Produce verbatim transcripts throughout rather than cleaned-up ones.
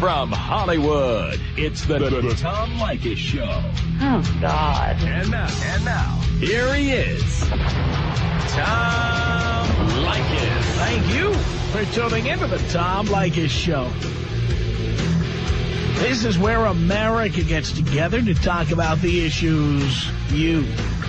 From Hollywood, it's the, the, the Tom Leykis Show. Oh, God. And now, and now, here he is, Tom Leykis. Thank you for tuning into the Tom Leykis Show. This is where America gets together to talk about the issues you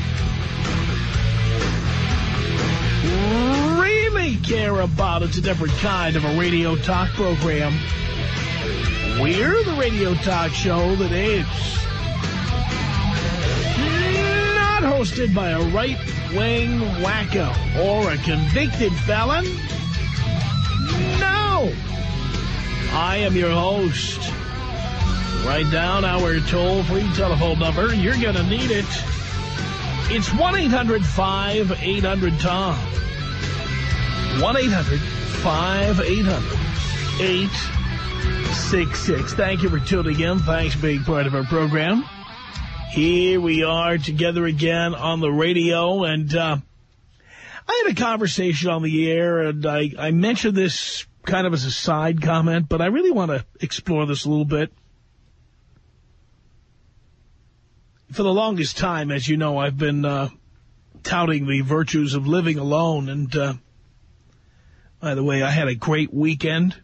really care about. It's a different kind of a radio talk program. We're the radio talk show that is not hosted by a right-wing wacko or a convicted felon. No! I am your host. Write down our toll-free telephone number. You're going to need it. It's one eight hundred five eight hundred Tom. one eight hundred five eight hundred eight six six. Thank you for tuning in. Thanks for being part of our program. Here we are together again on the radio. And uh, I had a conversation on the air, and I, I mentioned this kind of as a side comment, but I really want to explore this a little bit. For the longest time, as you know, I've been uh, touting the virtues of living alone. And, uh, by the way, I had a great weekend.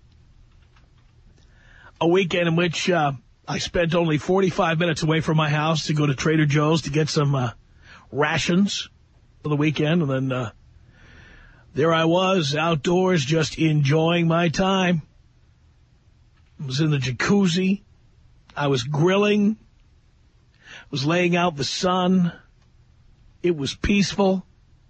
A weekend in which uh, I spent only forty-five minutes away from my house to go to Trader Joe's to get some uh, rations for the weekend. And then uh, there I was outdoors just enjoying my time. I was in the jacuzzi. I was grilling. Was laying out the sun. It was peaceful.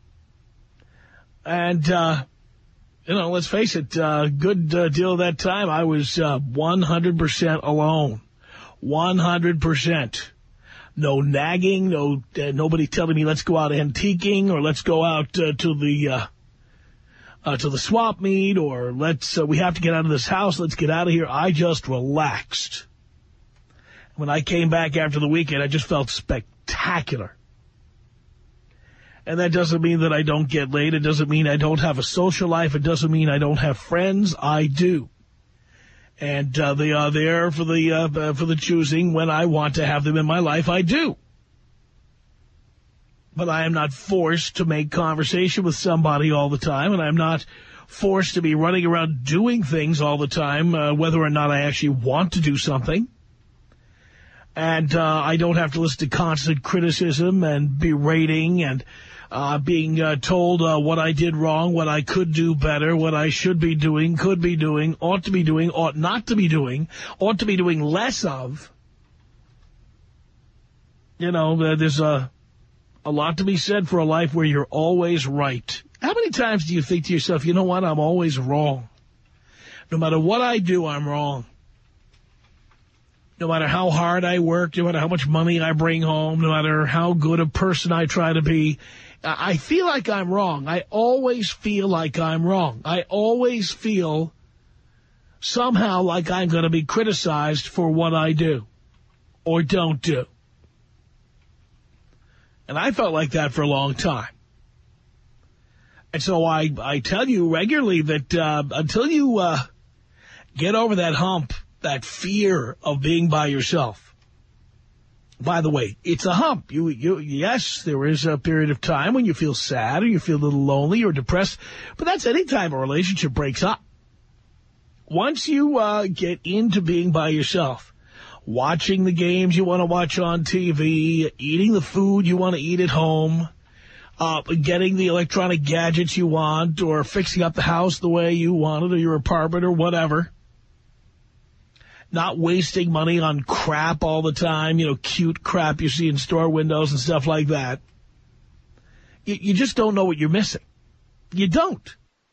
And, uh, you know, let's face it, a uh, good uh, deal of that time, I was uh, one hundred percent alone. one hundred percent. No nagging, no uh, nobody telling me let's go out antiquing or let's go out uh, to the uh, uh, to the swap meet or let's uh, we have to get out of this house, let's get out of here. I just relaxed. When I came back after the weekend, I just felt spectacular. And that doesn't mean that I don't get laid. It doesn't mean I don't have a social life. It doesn't mean I don't have friends. I do. And uh, they are there for the uh, for the choosing. When I want to have them in my life, I do. But I am not forced to make conversation with somebody all the time, and I'm not forced to be running around doing things all the time, uh, whether or not I actually want to do something. And uh, I don't have to listen to constant criticism and berating and uh, being uh, told uh, what I did wrong, what I could do better, what I should be doing, could be doing, ought to be doing, ought not to be doing, ought to be doing less of. You know, there's a, a lot to be said for a life where you're always right. How many times do you think to yourself, you know what, I'm always wrong. No matter what I do, I'm wrong. No matter how hard I work, no matter how much money I bring home, no matter how good a person I try to be, I feel like I'm wrong. I always feel like I'm wrong. I always feel somehow like I'm going to be criticized for what I do or don't do. And I felt like that for a long time. And so I, I tell you regularly that uh, until you uh, get over that hump, that fear of being by yourself. By the way, it's a hump. You, you, yes, there is a period of time when you feel sad or you feel a little lonely or depressed, but that's any time a relationship breaks up. Once you uh, get into being by yourself, watching the games you want to watch on T V, eating the food you want to eat at home, uh, getting the electronic gadgets you want, or fixing up the house the way you want it, or your apartment or whatever, not wasting money on crap all the time, you know, cute crap you see in store windows and stuff like that. You, you just don't know what you're missing. You don't.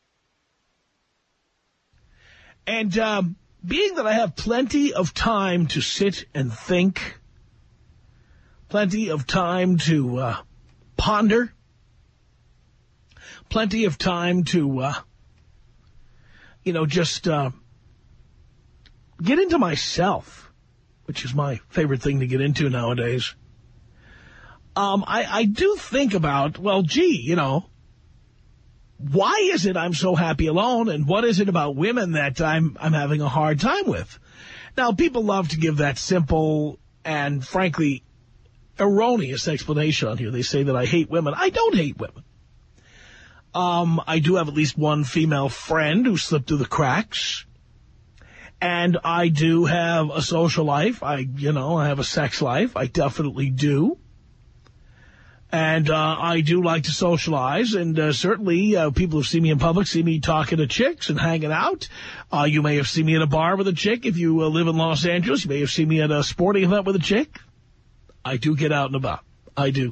And um, being that I have plenty of time to sit and think, plenty of time to uh, ponder, plenty of time to, uh, you know, just... Uh, get into myself, which is my favorite thing to get into nowadays. Um, I, I do think about, well, gee, you know, why is it I'm so happy alone, and what is it about women that I'm, I'm having a hard time with? Now, people love to give that simple and, frankly, erroneous explanation on here. They say that I hate women. I don't hate women. Um, I do have at least one female friend who slipped through the cracks. And I do have a social life. I, you know, I have a sex life. I definitely do. And uh, I do like to socialize. And uh, certainly uh, people who see me in public see me talking to chicks and hanging out. Uh, you may have seen me at a bar with a chick. If you uh, live in Los Angeles, you may have seen me at a sporting event with a chick. I do get out and about. I do.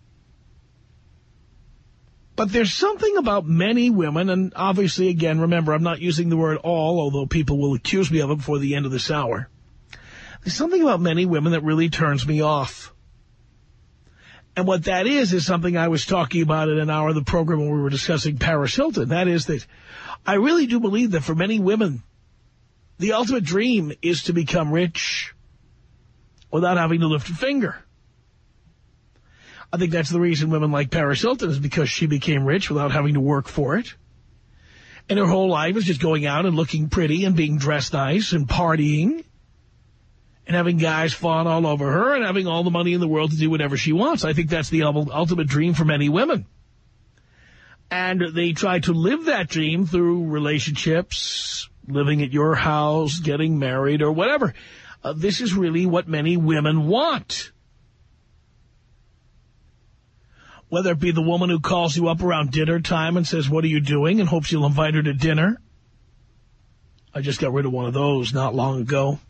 But there's something about many women, and obviously, again, remember, I'm not using the word all, although people will accuse me of it before the end of this hour. There's something about many women that really turns me off. And what that is, is something I was talking about in an hour of the program when we were discussing Paris Hilton. That is that I really do believe that for many women, the ultimate dream is to become rich without having to lift a finger. I think that's the reason women like Paris Hilton is because she became rich without having to work for it. And her whole life is just going out and looking pretty and being dressed nice and partying and having guys fawn all over her and having all the money in the world to do whatever she wants. I think that's the ultimate dream for many women. And they try to live that dream through relationships, living at your house, getting married, or whatever. Uh, this is really what many women want. Whether it be the woman who calls you up around dinner time and says, what are you doing, and hopes you'll invite her to dinner. I just got rid of one of those not long ago.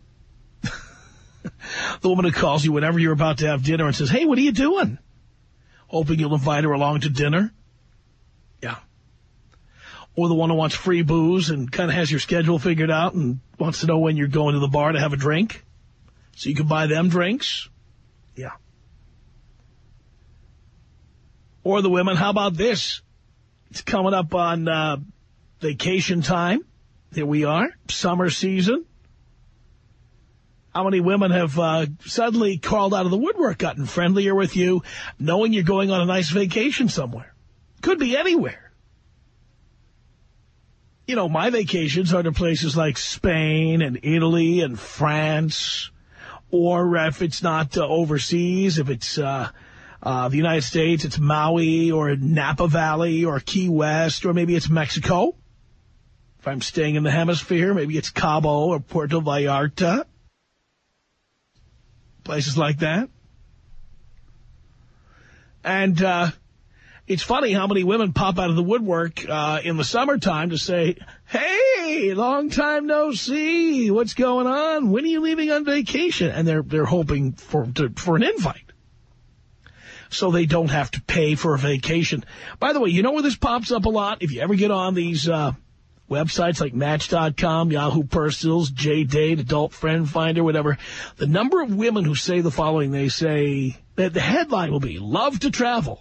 The woman who calls you whenever you're about to have dinner and says, hey, what are you doing? Hoping you'll invite her along to dinner. Yeah. Or the one who wants free booze and kind of has your schedule figured out and wants to know when you're going to the bar to have a drink so you can buy them drinks. Yeah. Or the women, how about this? It's coming up on uh, vacation time. Here we are, summer season. How many women have uh, suddenly crawled out of the woodwork, gotten friendlier with you, knowing you're going on a nice vacation somewhere? Could be anywhere. You know, my vacations are to places like Spain and Italy and France. Or if it's not uh, overseas, if it's... Uh, Uh, the United States, it's Maui or Napa Valley or Key West, or maybe it's Mexico. If I'm staying in the hemisphere, maybe it's Cabo or Puerto Vallarta. Places like that. And uh, it's funny how many women pop out of the woodwork uh, in the summertime to say, hey, long time no see. What's going on? When are you leaving on vacation? And they're they're hoping for to, for an invite, so they don't have to pay for a vacation. By the way, you know where this pops up a lot? If you ever get on these uh, websites like Match dot com, Yahoo Personals, J-Date, Adult Friend Finder, whatever, the number of women who say the following, they say, that the headline will be, love to travel.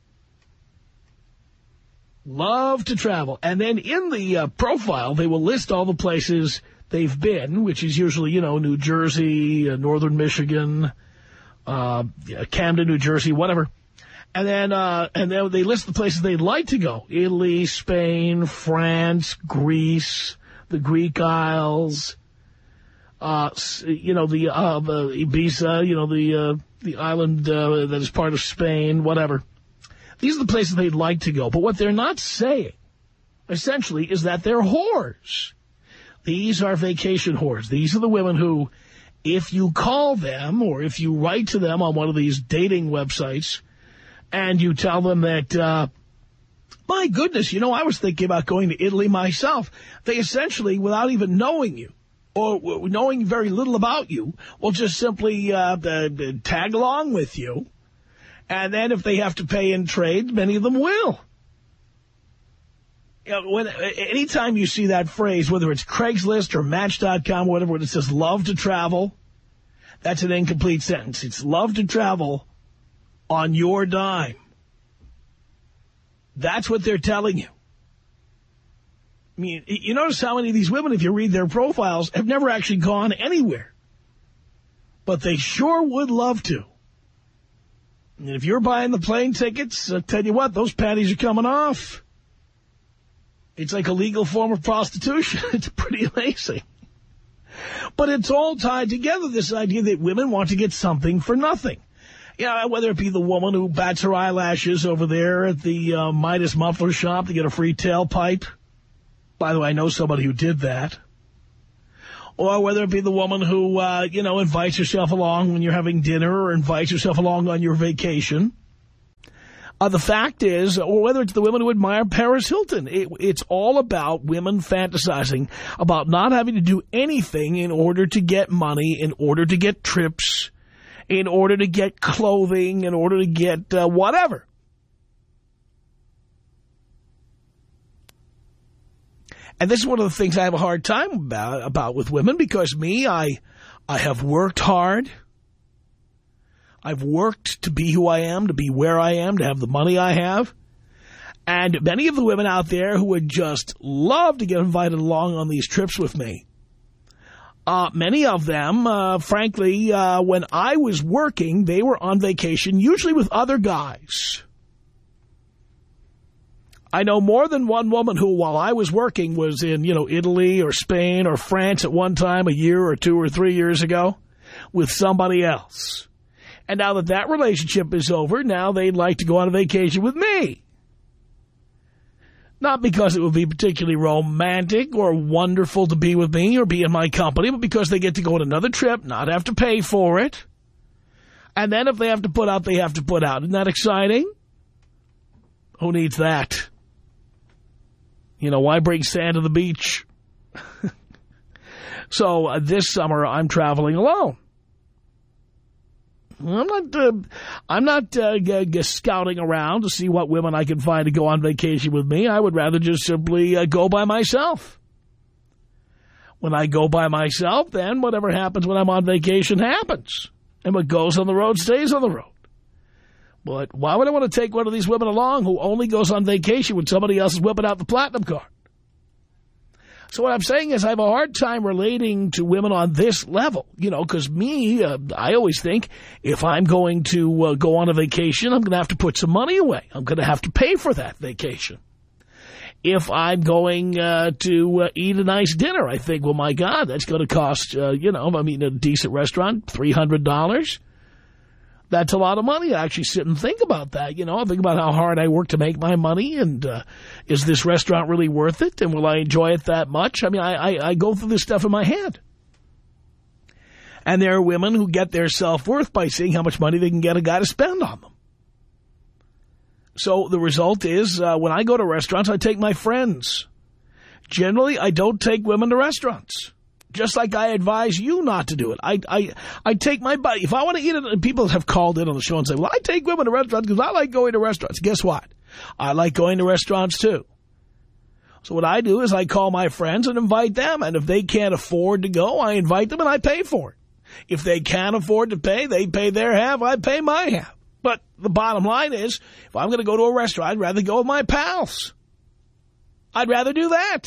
Love to travel. And then in the uh, profile, they will list all the places they've been, which is usually, you know, New Jersey, uh, Northern Michigan, Uh, Camden, New Jersey, whatever. And then, uh, and then they list the places they'd like to go. Italy, Spain, France, Greece, the Greek Isles, uh, you know, the, uh, the Ibiza, you know, the, uh, the island, uh, that is part of Spain, whatever. These are the places they'd like to go. But what they're not saying, essentially, is that they're whores. These are vacation whores. These are the women who, if you call them or if you write to them on one of these dating websites and you tell them that, uh, my goodness, you know, I was thinking about going to Italy myself, they essentially, without even knowing you or knowing very little about you, will just simply uh, uh, tag along with you. And then if they have to pay in trade, many of them will. You know, when, anytime you see that phrase, whether it's Craigslist or Match dot com, or whatever, it says love to travel, that's an incomplete sentence. It's love to travel on your dime. That's what they're telling you. I mean, you notice how many of these women, if you read their profiles, have never actually gone anywhere. But they sure would love to. And if you're buying the plane tickets, I'll tell you what, those panties are coming off. It's like a legal form of prostitution. It's pretty amazing. But it's all tied together, this idea that women want to get something for nothing. You know, whether it be the woman who bats her eyelashes over there at the uh, Midas muffler shop to get a free tailpipe. By the way, I know somebody who did that. Or whether it be the woman who, uh, you know, invites herself along when you're having dinner or invites herself along on your vacation. Uh, the fact is, or whether it's the women who admire Paris Hilton, it, it's all about women fantasizing about not having to do anything in order to get money, in order to get trips, in order to get clothing, in order to get uh, whatever. And this is one of the things I have a hard time about, about with women, because me, I, I have worked hard. I've worked to be who I am, to be where I am, to have the money I have. And many of the women out there who would just love to get invited along on these trips with me, uh, many of them, uh, frankly, uh, when I was working, they were on vacation, usually with other guys. I know more than one woman who, while I was working, was in, you know, Italy or Spain or France at one time a year or two or three years ago with somebody else. And now that that relationship is over, now they'd like to go on a vacation with me. Not because it would be particularly romantic or wonderful to be with me or be in my company, but because they get to go on another trip, not have to pay for it. And then if they have to put out, they have to put out. Isn't that exciting? Who needs that? You know, why bring sand to the beach? So uh, this summer, I'm traveling alone. I'm not, uh, I'm not uh, g g scouting around to see what women I can find to go on vacation with me. I would rather just simply uh, go by myself. When I go by myself, then whatever happens when I'm on vacation happens. And what goes on the road stays on the road. But why would I want to take one of these women along who only goes on vacation when somebody else is whipping out the platinum card? So what I'm saying is I have a hard time relating to women on this level, you know, because me, uh, I always think if I'm going to uh, go on a vacation, I'm going to have to put some money away. I'm going to have to pay for that vacation. If I'm going uh, to uh, eat a nice dinner, I think, well, my God, that's going to cost, uh, you know, I mean, a decent restaurant, three hundred dollars. That's a lot of money. I actually sit and think about that. You know, I think about how hard I work to make my money, and uh, is this restaurant really worth it, and will I enjoy it that much? I mean, I, I, I go through this stuff in my head. And there are women who get their self-worth by seeing how much money they can get a guy to spend on them. So the result is uh, when I go to restaurants, I take my friends. Generally, I don't take women to restaurants. Just like I advise you not to do it. I I I take my buddy. If I want to eat it, and people have called in on the show and say, well, I take women to restaurants because I like going to restaurants. Guess what? I like going to restaurants too. So what I do is I call my friends and invite them. And if they can't afford to go, I invite them and I pay for it. If they can't afford to pay, they pay their half, I pay my half. But the bottom line is, if I'm going to go to a restaurant, I'd rather go with my pals. I'd rather do that.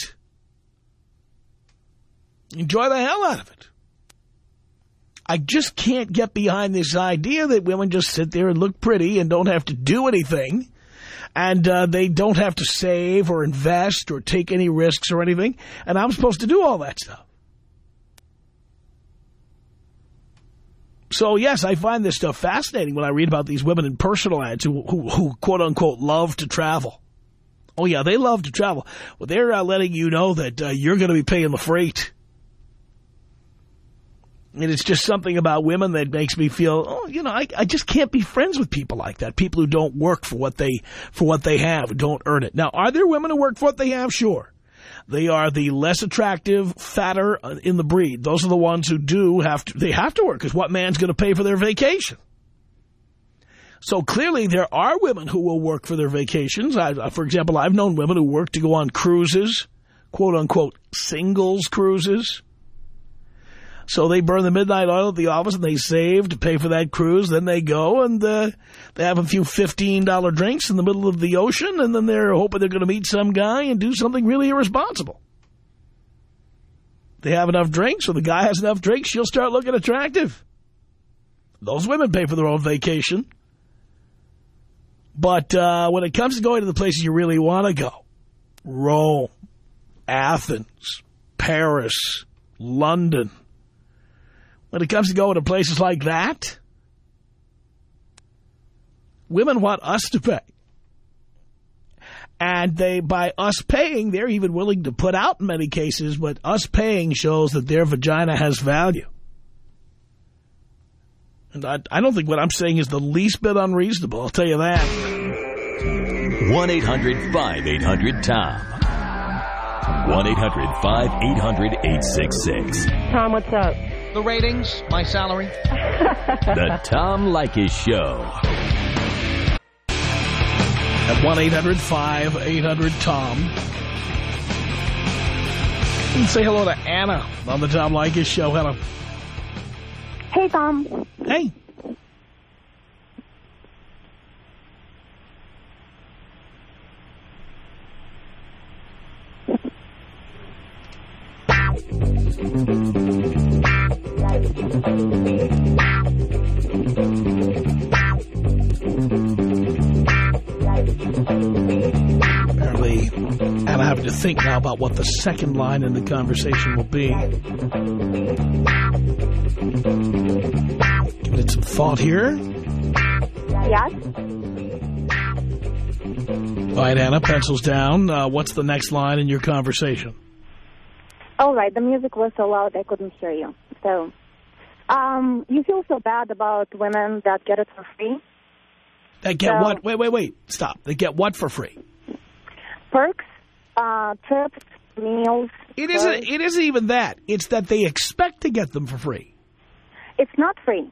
Enjoy the hell out of it. I just can't get behind this idea that women just sit there and look pretty and don't have to do anything. And uh, they don't have to save or invest or take any risks or anything. And I'm supposed to do all that stuff. So, yes, I find this stuff fascinating when I read about these women in personal ads who, who, who quote-unquote, love to travel. Oh, yeah, they love to travel. Well, they're uh, letting you know that uh, you're going to be paying the freight. And it's just something about women that makes me feel, oh, you know, I, I just can't be friends with people like that. People who don't work for what they for what they have, don't earn it. Now, are there women who work for what they have? Sure. They are the less attractive, fatter in the breed. Those are the ones who do have to, they have to work, because what man's going to pay for their vacation? So clearly there are women who will work for their vacations. I, for example, I've known women who work to go on cruises, quote-unquote singles cruises. So they burn the midnight oil at the office and they save to pay for that cruise. Then they go and uh, they have a few fifteen dollar drinks in the middle of the ocean, and then they're hoping they're going to meet some guy and do something really irresponsible. They have enough drinks, or the guy has enough drinks, she'll start looking attractive. Those women pay for their own vacation. But uh, when it comes to going to the places you really want to go, Rome, Athens, Paris, London. When it comes to going to places like that, women want us to pay. And they, by us paying, they're even willing to put out in many cases, but us paying shows that their vagina has value. And I, I don't think what I'm saying is the least bit unreasonable, I'll tell you that. one eight hundred five eight hundred Tom. one eight hundred five eight hundred eight six six. Tom, what's up? The ratings, my salary. The Tom Leykis Show. At one eight hundred five eight hundred Tom. And say hello to Anna on the Tom Leykis Show. Hello. Hey, Tom. Hey. Apparently, and I have to think now about what the second line in the conversation will be. Give it some thought here. Yes? All right, Anna, pencils down. Uh, what's the next line in your conversation? All right, the music was so loud I couldn't hear you. So, um, you feel so bad about women that get it for free? They get so, what? Wait, wait, wait. Stop. They get what for free? Perks, uh, trips, meals. It isn't, it isn't even that. It's that they expect to get them for free. It's not free.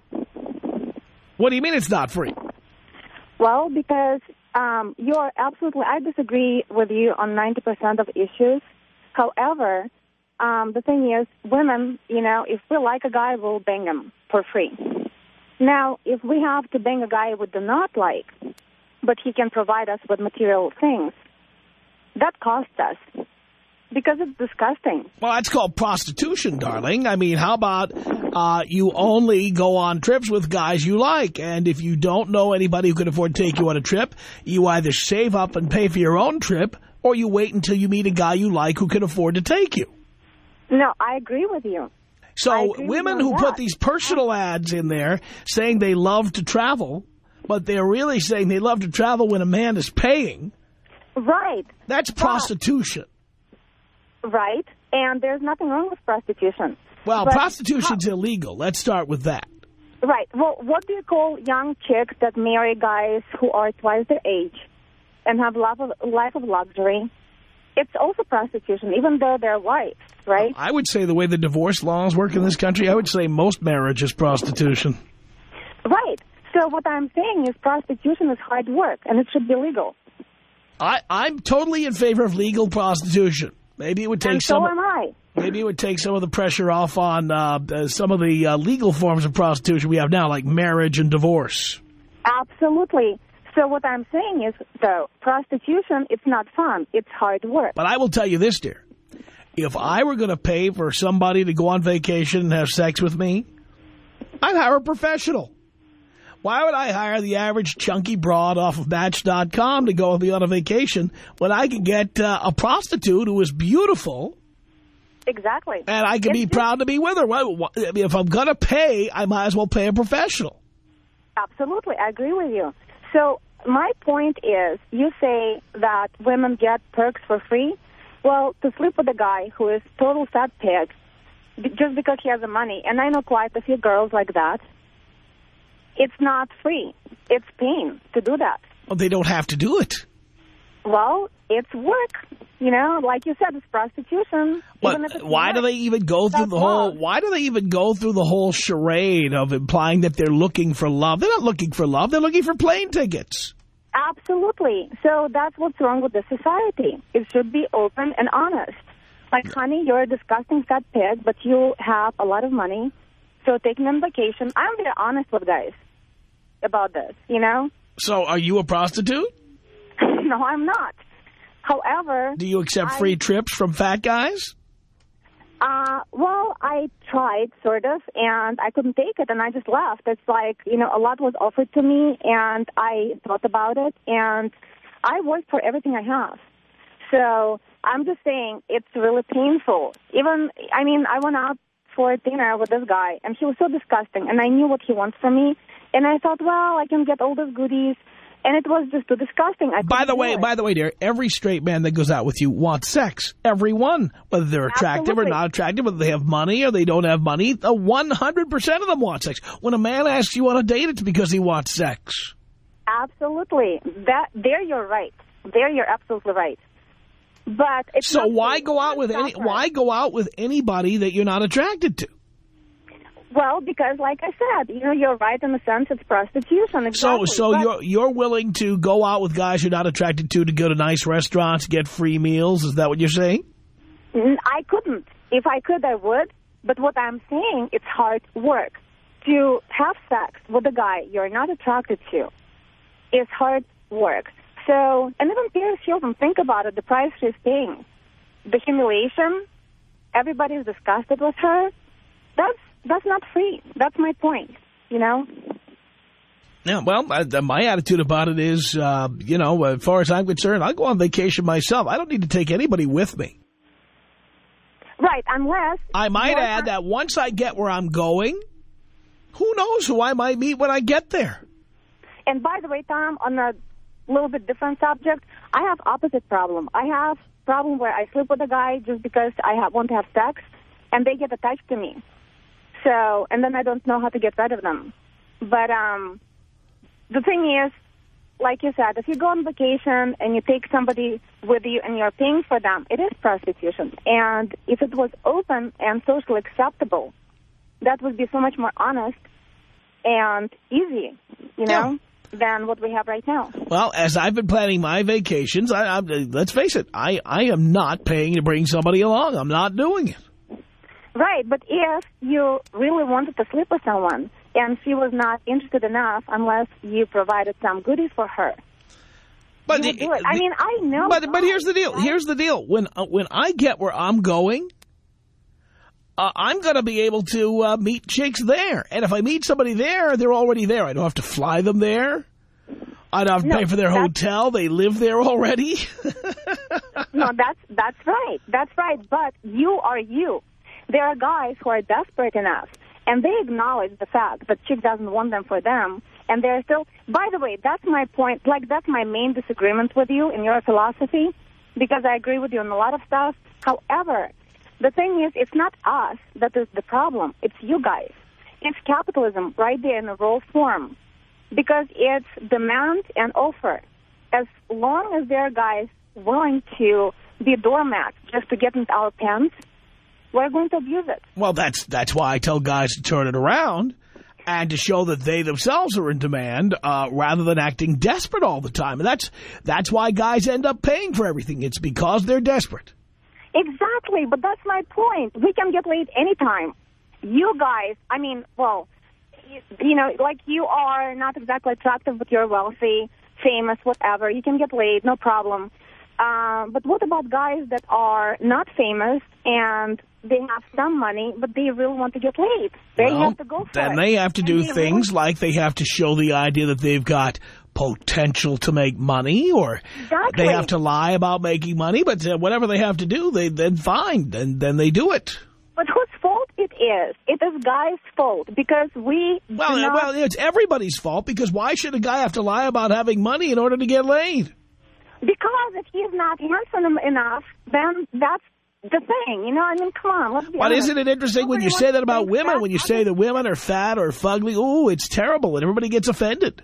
What do you mean it's not free? Well, because um, you are absolutely, I disagree with you on ninety percent of issues. However, um, the thing is, women, you know, if we like a guy, we'll bang him for free. Now, if we have to bang a guy we do not like, but he can provide us with material things, that costs us. Because it's disgusting. Well, that's called prostitution, darling. I mean, how about uh, you only go on trips with guys you like, and if you don't know anybody who can afford to take you on a trip, you either save up and pay for your own trip, or you wait until you meet a guy you like who can afford to take you. No, I agree with you. So women who put these personal ads in there saying they love to travel, but they're really saying they love to travel when a man is paying. Right. That's prostitution. Right. And there's nothing wrong with prostitution. Well, but prostitution's how, illegal. Let's start with that. Right. Well, what do you call young chicks that marry guys who are twice their age and have a life of, life of luxury? It's also prostitution, even though they're white, right? I would say the way the divorce laws work in this country, I would say most marriage is prostitution. Right. So what I'm saying is prostitution is hard work, and it should be legal. I, I'm totally in favor of legal prostitution. Maybe it would take and so some. am I. Maybe it would take some of the pressure off on uh, uh, some of the uh, legal forms of prostitution we have now, like marriage and divorce. Absolutely. So what I'm saying is, though, prostitution, it's not fun. It's hard work. But I will tell you this, dear. If I were going to pay for somebody to go on vacation and have sex with me, I'd hire a professional. Why would I hire the average chunky broad off of Match dot com to go with me on a vacation when I could get uh, a prostitute who is beautiful? Exactly. And I can it's be proud to be with her. I mean, if I'm going to pay, I might as well pay a professional. Absolutely. I agree with you. So my point is, you say that women get perks for free. Well, to sleep with a guy who is total fat pig just because he has the money, and I know quite a few girls like that, it's not free. It's pain to do that. Well, they don't have to do it. Well, it's work. You know, like you said, it's prostitution. But even if it's why work, do they even go through the whole? love. Why do they even go through the whole charade of implying that they're looking for love? They're not looking for love. They're looking for plane tickets. Absolutely. So that's what's wrong with the society. It should be open and honest. Like, honey, you're a disgusting fat pig, but you have a lot of money. So taking on vacation, I'm very honest with guys about this, you know? So are you a prostitute? No, I'm not. However... Do you accept I, free trips from fat guys? Uh, well, I tried, sort of, and I couldn't take it, and I just left. It's like, you know, a lot was offered to me, and I thought about it, and I worked for everything I have. So I'm just saying it's really painful. Even, I mean, I went out for dinner with this guy, and he was so disgusting, and I knew what he wants from me, and I thought, well, I can get all those goodies, and it was just too disgusting. I by the way, by the way, dear, every straight man that goes out with you wants sex. Everyone, whether they're attractive Absolutely. or not attractive, whether they have money or they don't have money, the one hundred percent of them want sex. When a man asks you on a date, it's because he wants sex. Absolutely. That there, you're right. There, you're absolutely right. But it's so not why true. go out with any? Why go out with anybody that you're not attracted to? Well, because like I said, you know, you're right in the sense it's prostitution. Exactly. So, so but you're you're willing to go out with guys you're not attracted to to go to nice restaurants, get free meals? Is that what you're saying? I couldn't. If I could, I would. But what I'm saying, it's hard work. To have sex with a guy you're not attracted to is hard work. So, and even Paris Hilton, think about it, the price she's paying. The humiliation, everybody's disgusted with her. That's that's not free. That's my point, you know? Yeah, well, uh, my attitude about it is, uh, you know, as far as I'm concerned, I'll go on vacation myself. I don't need to take anybody with me. Right, unless... I might add that once I get where I'm going, who knows who I might meet when I get there. And by the way, Tom, on a little bit different subject, I have opposite problem. I have problem where I sleep with a guy just because I have, want to have sex, and they get attached to me. So, and then I don't know how to get rid of them. But um, the thing is, like you said, if you go on vacation and you take somebody with you and you're paying for them, it is prostitution. And if it was open and socially acceptable, that would be so much more honest and easy, you know, yeah. than what we have right now. Well, as I've been planning my vacations, I, I, let's face it, I, I am not paying to bring somebody along. I'm not doing it. Right, but if you really wanted to sleep with someone and she was not interested enough unless you provided some goodies for her, but you would do it. I mean, I know. But but here's the deal. Here's the deal. When uh, when I get where I'm going, uh, I'm going to be able to uh, meet chicks there. And if I meet somebody there, they're already there. I don't have to fly them there. I don't have to no, pay for their hotel. They live there already. No, that's that's right. That's right. But you are you. There are guys who are desperate enough, and they acknowledge the fact that chick doesn't want them for them, and they're still... By the way, that's my point. Like, that's my main disagreement with you in your philosophy, because I agree with you on a lot of stuff. However, the thing is, it's not us that is the problem. It's you guys. It's capitalism right there in the raw form, because it's demand and offer. As long as there are guys willing to be doormats just to get into our pants, we're going to abuse it. Well, that's that's why I tell guys to turn it around and to show that they themselves are in demand uh, rather than acting desperate all the time. And that's that's why guys end up paying for everything. It's because they're desperate. Exactly, but that's my point. We can get laid anytime. You guys, I mean, well, you, you know, like you are not exactly attractive, but you're wealthy, famous, whatever. You can get laid, no problem. Uh, but what about guys that are not famous and they have some money, but they really want to get laid? They well, have to go for then it. Then they have to do and things really... like they have to show the idea that they've got potential to make money, or exactly. they have to lie about making money, but uh, whatever they have to do, they then fine, then, then they do it. But whose fault it is? It is guys' fault, because we well, do not... well, it's everybody's fault, because why should a guy have to lie about having money in order to get laid? Because if he's not handsome enough, then that's the thing. You know, I mean, come on, let's be But honest. isn't it interesting Nobody when you say that about women, fat, when you say that women are fat or fugly, ooh, it's terrible, and everybody gets offended.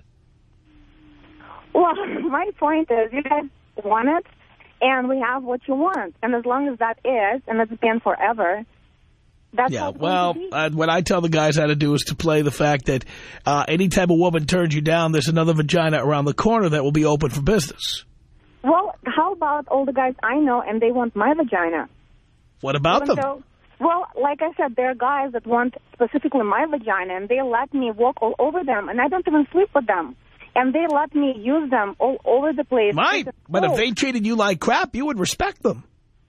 Well, my point is, you guys want it, and we have what you want. And as long as that is, and it's been forever, that's yeah, how it's well, going to be. uh, what I tell the guys how to do is to play the fact that uh, any time a woman turns you down, there's another vagina around the corner that will be open for business. Well, how about all the guys I know, and they want my vagina? What about Even them? though, well, like I said, there are guys that want specifically my vagina, and they let me walk all over them, and I don't even sleep with them. And they let me use them all over the place. Right, but if they treated you like crap, you would respect them.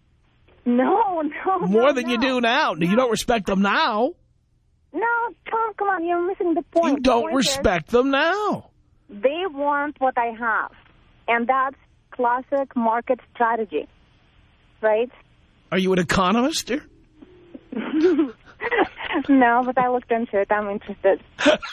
No, no, More no, than no. you do now. No. You don't respect them now. No, Tom, come on, you're missing the point. You don't The point respect is, them now. they want what I have, and that's classic market strategy. right? Are you an economist, dear? No, but I looked into it. I'm interested.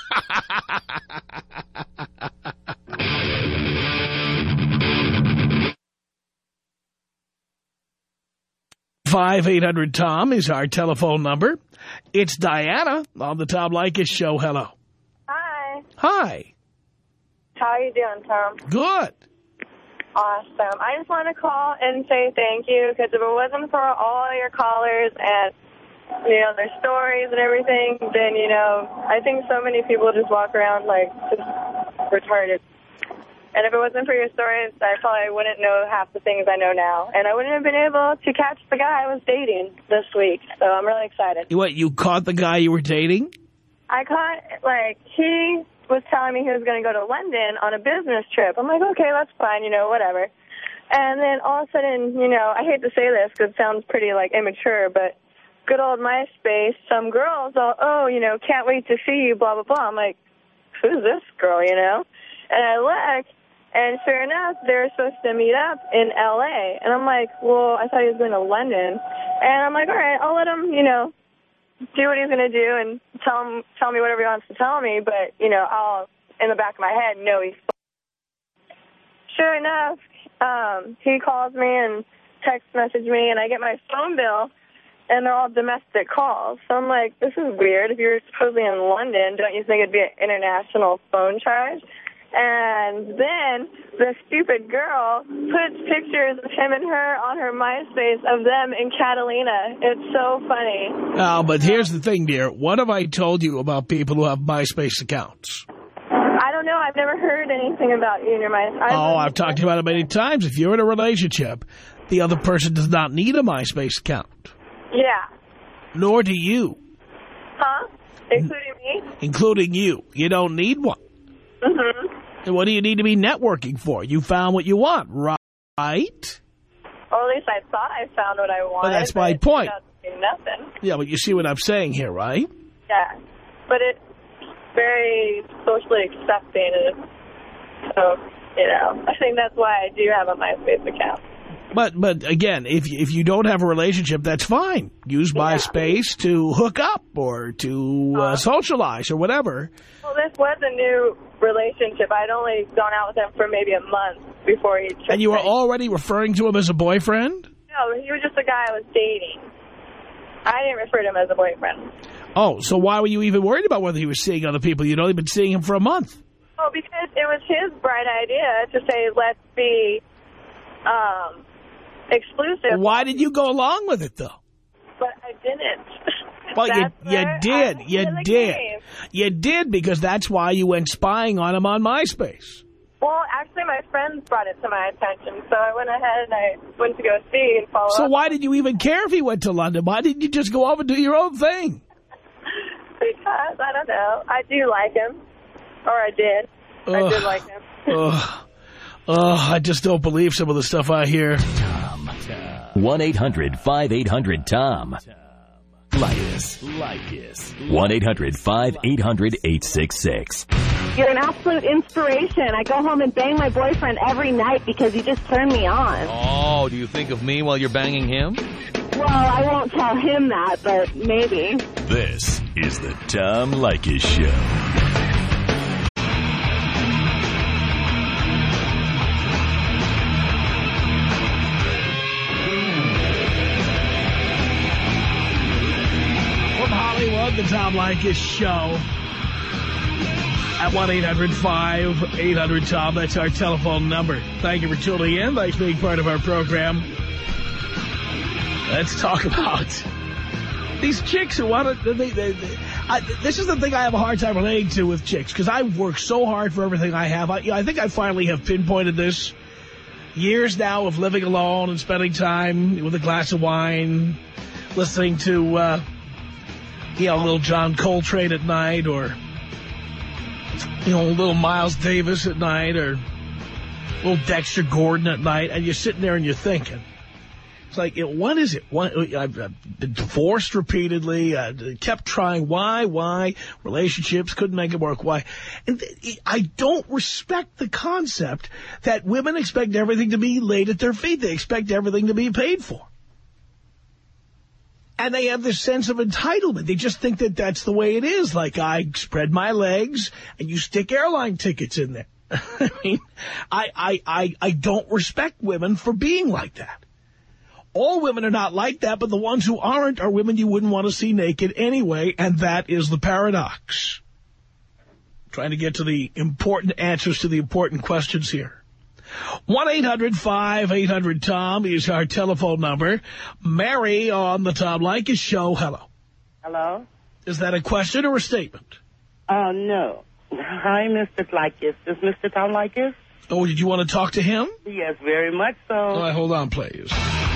five eight hundred Tom is our telephone number. It's Diana on the Tom Leykis Show. Hello. Hi. Hi. How are you doing, Tom? Good. Awesome. I just want to call and say thank you, because if it wasn't for all your callers and, you know, their stories and everything, then, you know, I think so many people just walk around, like, just retarded. And if it wasn't for your stories, I probably wouldn't know half the things I know now. And I wouldn't have been able to catch the guy I was dating this week. So I'm really excited. What, you caught the guy you were dating? I caught, like, he was telling me he was going to go to London on a business trip. I'm like, okay, that's fine, you know, whatever. And then all of a sudden, you know, I hate to say this because it sounds pretty, like, immature, but good old MySpace, some girls, all, oh, you know, can't wait to see you, blah, blah, blah. I'm like, who's this girl, you know? And I look, and sure enough, they're supposed to meet up in L A And I'm like, well, I thought he was going to London. And I'm like, all right, I'll let him, you know, do what he's going to do and tell him, tell me whatever he wants to tell me. But, you know, I'll, in the back of my head, know he's... Sure enough, um, he calls me and text message me, and I get my phone bill, and they're all domestic calls. So I'm like, this is weird. If you're supposedly in London, don't you think it'd be an international phone charge? And then the stupid girl puts pictures of him and her on her MySpace of them in Catalina. It's so funny. Oh, but here's the thing, dear. What have I told you about people who have MySpace accounts? I don't know. I've never heard anything about you in your MySpace. Oh, I've talked about it many times. If you're in a relationship, the other person does not need a MySpace account. Yeah. Nor do you. Huh? Including me? Including you. You don't need one. Mm-hmm. And what do you need to be networking for? You found what you want, right? Or at least I thought I found what I wanted. Well, that's my point. Nothing. Yeah, but you see what I'm saying here, right? Yeah. But it's very socially accepting. So, you know, I think that's why I do have a MySpace account. But, but again, if, if you don't have a relationship, that's fine. Use MySpace yeah. to hook up or to uh, socialize or whatever. Well, this was a new relationship. I'd only gone out with him for maybe a month before he... And you were already referring to him as a boyfriend? No, he was just a guy I was dating. I didn't refer to him as a boyfriend. Oh, so why were you even worried about whether he was seeing other people? You'd only been seeing him for a month. Oh, because it was his bright idea to say, let's be um, exclusive. Why did you go along with it, though? But I didn't. Well, you, you did. You did. Game. You did because that's why you went spying on him on MySpace. Well, actually, my friends brought it to my attention, so I went ahead and I went to go see and follow so up. So why did you even care if he went to London? Why didn't you just go off and do your own thing? Because, I don't know, I do like him. Or I did. Ugh. I did like him. Ugh. Ugh, I just don't believe some of the stuff I hear. one eight hundred five eight hundred Tom. Leykis. Leykis. one eight hundred five eight hundred eight six six. You're an absolute inspiration. I go home and bang my boyfriend every night because you just turned me on. Oh, do you think of me while you're banging him? Well, I won't tell him that, but maybe. This is the Tom Leykis Show. The Tom Leykis Show at one eight hundred five eight hundred Tom. That's our telephone number. Thank you for tuning in. Thanks for being part of our program. Let's talk about these chicks who want to... They, they, they, I, this is the thing I have a hard time relating to with chicks, because I've worked so hard for everything I have. I, you know, I think I finally have pinpointed this. Years now of living alone and spending time with a glass of wine, listening to... Uh, You know, little John Coltrane at night, or, you know, little Miles Davis at night, or little Dexter Gordon at night, and you're sitting there and you're thinking, it's like, what is it? What, I've been divorced repeatedly, uh, kept trying, why, why, relationships, couldn't make it work, why? And I don't respect the concept that women expect everything to be laid at their feet. They expect everything to be paid for. And they have this sense of entitlement. They just think that that's the way it is. Like, I spread my legs and you stick airline tickets in there. I mean, I, I, I, I don't respect women for being like that. All women are not like that, but the ones who aren't are women you wouldn't want to see naked anyway, and that is the paradox. Trying to get to the important answers to the important questions here. one eight hundred five eight hundred Tom is our telephone number. Mary on the Tom Leykis Show. Hello. Hello? Is that a question or a statement? Uh, no. Hi, Mister Leykis. Is Mister Tom Leykis? Oh, did you want to talk to him? Yes, very much so. All right, hold on, please.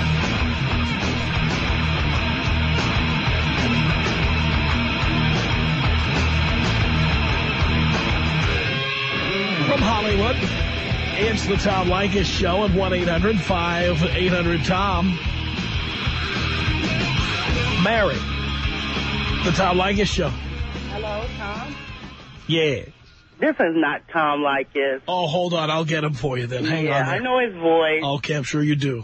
From Hollywood, it's the Tom Leykis Show at one eight hundred five eight hundred Tom. Mary, the Tom Leykis Show. Hello, Tom? Yeah. This is not Tom Leykis. Oh, hold on. I'll get him for you then. Hang yeah, on there. I know his voice. Okay, I'm sure you do.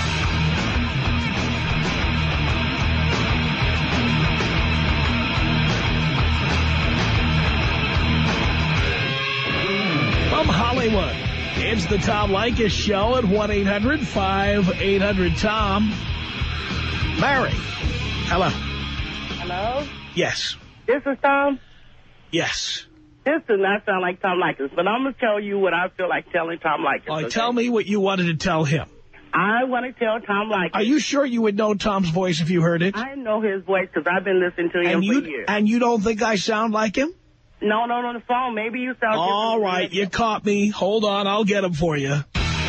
From Hollywood, it's the Tom Leykis Show at one eight hundred five eight hundred Tom. Mary. Hello. Hello? Yes. This is Tom? Yes. This does not sound like Tom Leykis, but I'm going to tell you what I feel like telling Tom Leykis. All right, okay? tell me what you wanted to tell him. I want to tell Tom Leykis. Are you sure you would know Tom's voice if you heard it? I know his voice because I've been listening to him and you, for years. And you don't think I sound like him? No, no, on the phone. Maybe you sound All right, you caught me. Hold on, I'll get him for you.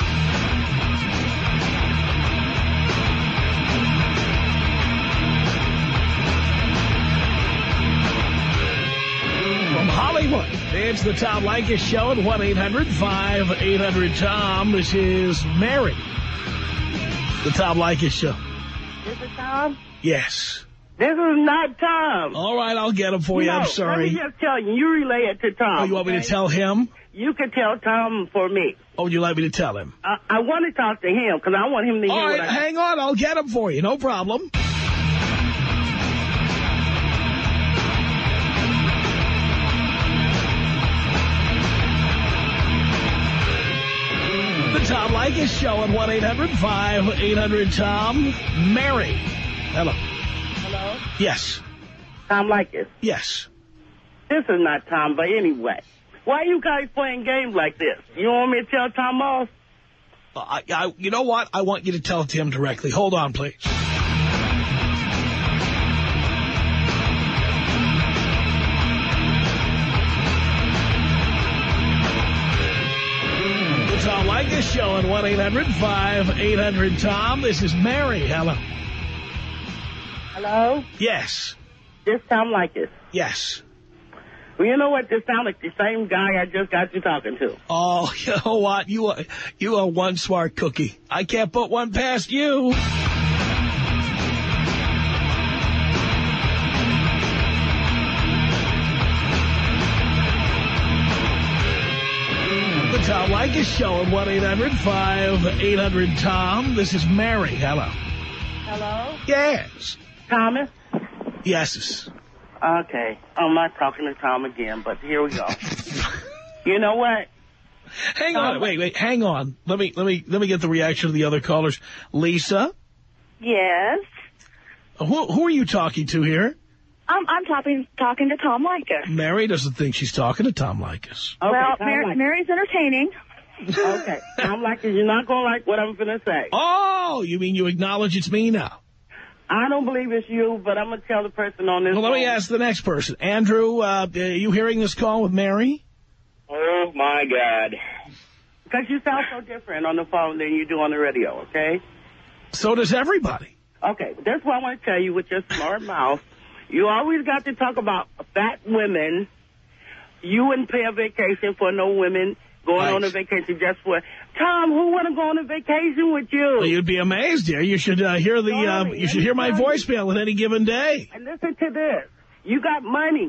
From Hollywood, it's the Tom Leykis Show at one eight hundred five eight hundred Tom. This is Mary. The Tom Leykis Show. This is Tom? Yes. This is not Tom. All right, I'll get him for you. No, I'm sorry. let me just tell you. You relay it to Tom. Oh, you want okay? me to tell him? You can tell Tom for me. Oh, would you like me to tell him? I, I want to talk to him because I want him to hear All right, what I... hang on. I'll get him for you. No problem. The Tom Leykis Show at one eight hundred five eight hundred Tom. Mary. Hello. Hello? Yes. Tom Leykis. Yes. This is not Tom, but anyway. Why are you guys playing games like this? You want me to tell Tom off? Uh, I, I, you know what? I want you to tell it to him directly. Hold on, please. The Tom Leykis Show at one eight hundred five eight hundred Tom. This is Mary. Hello. Hello? Yes. This Tom Leykis. Yes. Well, you know what? This sounds like the same guy I just got you talking to. Oh, you know what? You are, you are one smart cookie. I can't put one past you. The Tom Leykis Show at one eight hundred five eight hundred Tom. This is Mary. Hello. Hello? Yes. Thomas? Yes. Okay. I'm not talking to Tom again, but here we go. You know what? Hang on. Wait, wait. Hang on. Let me, let me, let me get the reaction of the other callers. Lisa? Yes. Who, who are you talking to here? Um, I'm talking talking to Tom Leykis. Mary doesn't think she's talking to Tom Leykis. Okay, well, Tom Mar Leykis. Mary's entertaining. Okay. Tom Leykis, you're not going to like what I'm going to say. Oh, you mean you acknowledge it's me now? I don't believe it's you, but I'm going to tell the person on this Well, let me phone. ask the next person. Andrew, uh, are you hearing this call with Mary? Oh, my God. Because you sound so different on the phone than you do on the radio, okay? So does everybody. Okay, that's what I want to tell you with your smart mouth. You always got to talk about fat women. You wouldn't pay a vacation for no women going Right. on a vacation just for... Tom, who want to go on a vacation with you? Well, you'd be amazed, dear. You should uh, hear the. Uh, Totally. you should hear my Anytime. voicemail at any given day. And listen to this. You got money.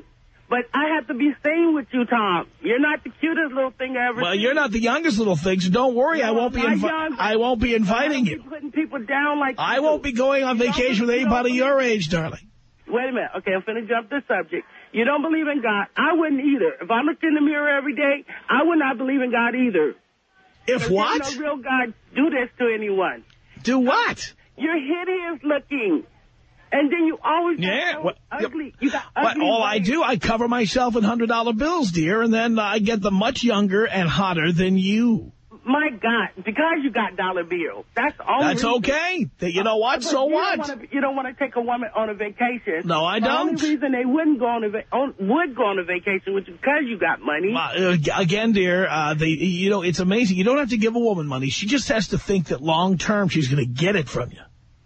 But I have to be staying with you, Tom. You're not the cutest little thing I ever Well, seen. you're not the youngest little thing, so don't worry. No, I won't be I'm invi young. I won't be inviting I you. won't be putting people down like I you won't do. be going on You vacation with don't- you anybody don't- your age, darling. Wait a minute. Okay, I'm finna jump the subject. You don't believe in God. I wouldn't either. If I looked in the mirror every day, I would not believe in God either. If what? No real God do this to anyone. Do what? You're hideous looking. And then you always Yeah, got so what- ugly. You got What, ugly all I legs. do, I cover myself in one hundred dollar bills, dear, and then I get them much younger and hotter than you. My God, because you got dollar bills. That's all. That's okay. You know what? But So you what? Don't wanna, you don't want to take a woman on a vacation. No, I the don't. The only reason they wouldn't go on a va- on, would go on a vacation was because you got money. Uh, again, dear, uh, they, you know, it's amazing. You don't have to give a woman money. She just has to think that long term she's going to get it from you.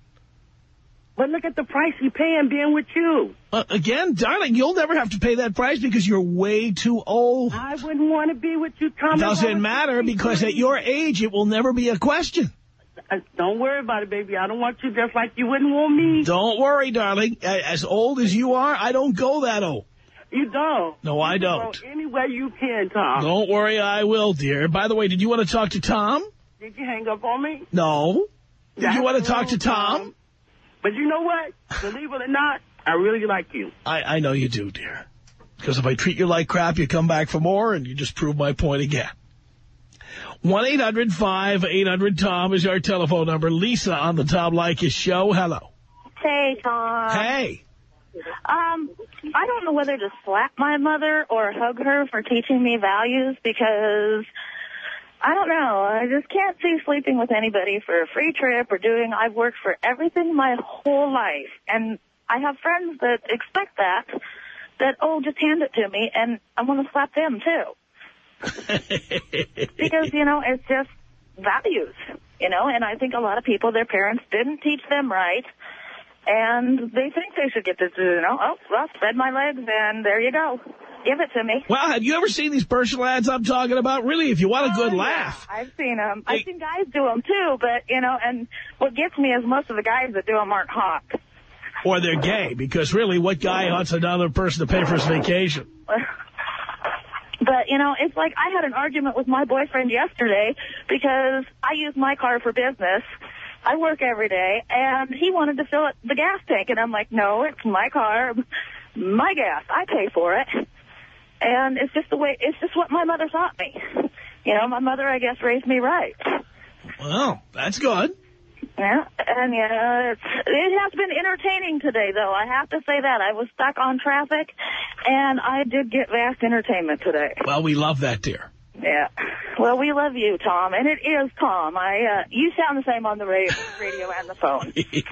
But look at the price you paying being with you. Uh, again, darling, you'll never have to pay that price because you're way too old. I wouldn't want to be with you, Tom. Doesn't matter because at your age it will never be a question. Uh, don't worry about it, baby. I don't want you just like you wouldn't want me. Don't worry, darling. As old as you are, I don't go that old. You don't. No, I you don't. Go any way you can, Tom. Don't worry, I will, dear. By the way, did you want to talk to Tom? Did you hang up on me? No. Did That's you want to talk wrong, to Tom? But you know what? Believe it or not, I really like you. I, I know you do, dear. Because if I treat you like crap, you come back for more, and you just prove my point again. one eight hundred five eight hundred Tom is our telephone number. Lisa on the Tom Leykis show. Hello. Hey, Tom. Hey. Um, I don't know whether to slap my mother or hug her for teaching me values because, I don't know, I just can't see sleeping with anybody for a free trip or doing, I've worked for everything my whole life. And I have friends that expect that, that, oh, just hand it to me, and I want to slap them, too. Because, you know, it's just values, you know, and I think a lot of people, their parents didn't teach them right. And they think they should get this, you know, oh, well, spread my legs, and there you go. Give it to me. Well, have you ever seen these personal ads I'm talking about? Really, if you want a good Oh, yeah. laugh. I've seen them. Hey. I've seen guys do them, too, but, you know, and what gets me is most of the guys that do them aren't hot. Or they're gay, because really, what guy wants another person to pay for his vacation? But, you know, it's like I had an argument with my boyfriend yesterday because I use my car for business. I work every day, and he wanted to fill up the gas tank. And I'm like, no, it's my car, my gas. I pay for it. And it's just the way, it's just what my mother taught me. You know, my mother, I guess, raised me right. Well, that's good. Yeah, and yeah, it's, it has been entertaining today, though. I have to say that. I was stuck on traffic, and I did get vast entertainment today. Well, we love that, dear. Yeah. Well, we love you, Tom, and it is Tom. I, uh, you sound the same on the radio, radio and the phone.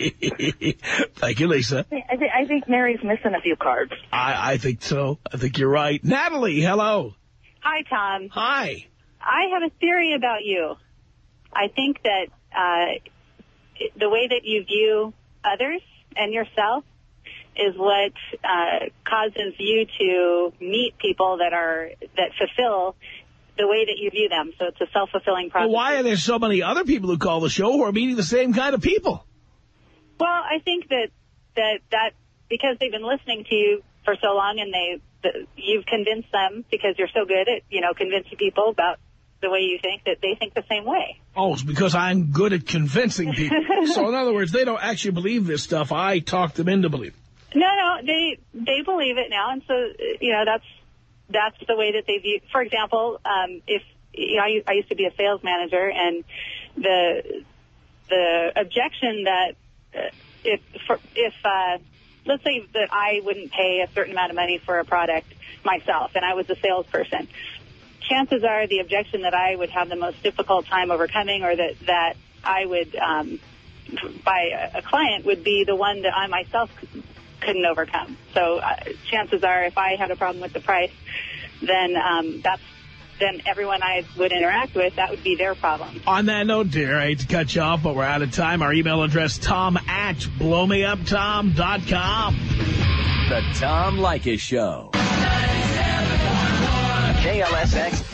Thank you, Lisa. I, th I think Mary's missing a few cards. I, I think so. I think you're right. Natalie, hello. Hi, Tom. Hi. I have a theory about you. I think that uh, the way that you view others and yourself is what uh, causes you to meet people that are that fulfill the way that you view them. So it's a self-fulfilling process. Well, why are there so many other people who call the show who are meeting the same kind of people? Well, I think that that that because they've been listening to you for so long, and they the, you've convinced them because you're so good at you know convincing people about the way you think that they think the same way. Oh, it's because I'm good at convincing people. So in other words, they don't actually believe this stuff. I talk them into believing. No, no, they they believe it now, and so you know that's that's the way that they view. For example, um, if you know, I, I used to be a sales manager, and the the objection that uh, if for, if uh, let's say that I wouldn't pay a certain amount of money for a product myself, and I was a salesperson, chances are the objection that I would have the most difficult time overcoming, or that that I would um, by a, a client would be the one that I myself couldn't overcome. So uh, chances are, if I had a problem with the price, then um, that's then everyone I would interact with, that would be their problem. On that note, dear, I hate to cut you off, but we're out of time. Our email address, tom at blow me up tom dot com. The Tom Leykis Show. K L S X